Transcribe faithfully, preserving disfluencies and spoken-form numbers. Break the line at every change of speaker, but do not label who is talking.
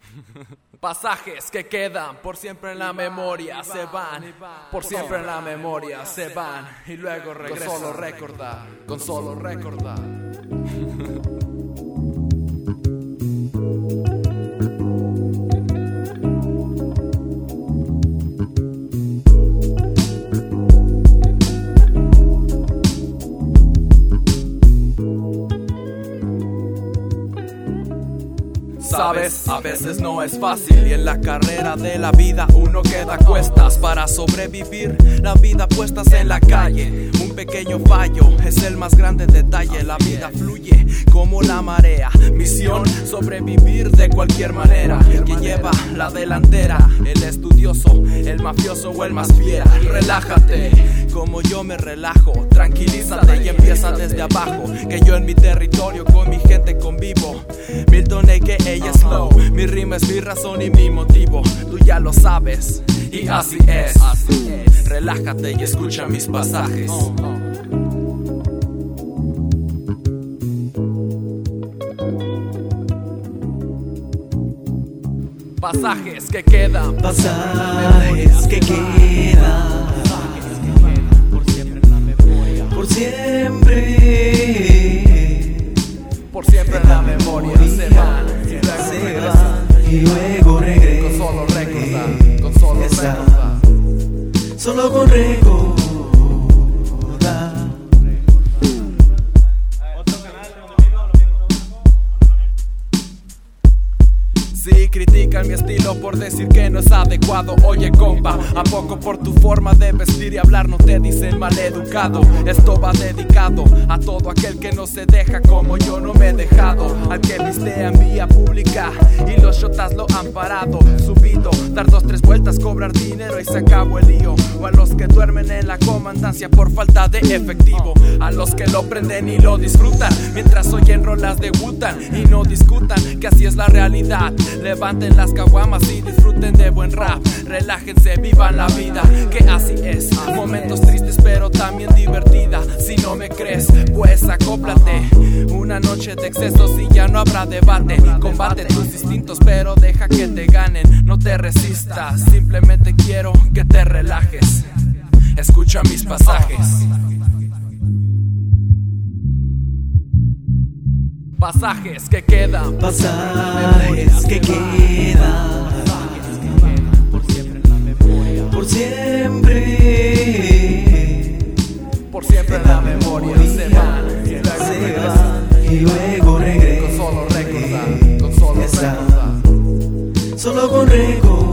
Pasajes que quedan por siempre en la memoria se van, por siempre en la memoria se van y luego regresan. Con solo recordar, con solo recordar. Sabes, a veces no es fácil y en la carrera de la vida uno queda a cuestas para sobrevivir. La vida puestas en la calle, un pequeño fallo es el más grande detalle. La vida fluye como la marea, misión sobrevivir de cualquier manera. Quien lleva la delantera, el estudioso, el mafioso o el más fiera. Relájate, como yo me relajo, tranquilízate y empieza desde abajo. Que yo en mi territorio con mi gente convivo. Milton A K A Slow, mi rima es mi razón y mi motivo. Tú ya lo sabes y así es. Relájate y escucha mis pasajes. Pasajes que quedan,
pasajes que quedan
por siempre en la memoria,
por siempre,
por siempre en la memoria se van y luego
se
regresan.
van y luego regresan.
Con solo recordar, con solo recordar,
solo con recordar.
Si critican mi estilo por decir que no es adecuado, oye compa, ¿a poco por tu forma de vestir y hablar no te dicen maleducado? Esto va dedicado a todo aquel que no se deja como yo no me he dejado. Al que viste en vía pública y los shotas lo han parado. Subido, dar dos, tres vueltas, cobrar dinero y se acabó el lío. O a los que duermen en la comandancia por falta de efectivo. A los que lo prenden y lo disfrutan mientras oyen rolas de Wu-Tang y no discutan que así es la realidad. Levanten las caguamas y disfruten de buen rap. Relájense, vivan la vida, que así es. Momentos tristes pero también divertida. Si no me crees, pues acóplate. Una noche de excesos y ya no habrá debate. Combate tus instintos pero deja que te ganen. No te resistas, simplemente quiero que te relajes. Escucha mis pasajes. Pasajes que quedan,
pasajes que quedan
por siempre en la memoria,
por siempre,
por siempre en la memoria se van y luego
se
regresan.
van y luego regresan.
Con solo recordar, con solo recordar,
solo con recordar.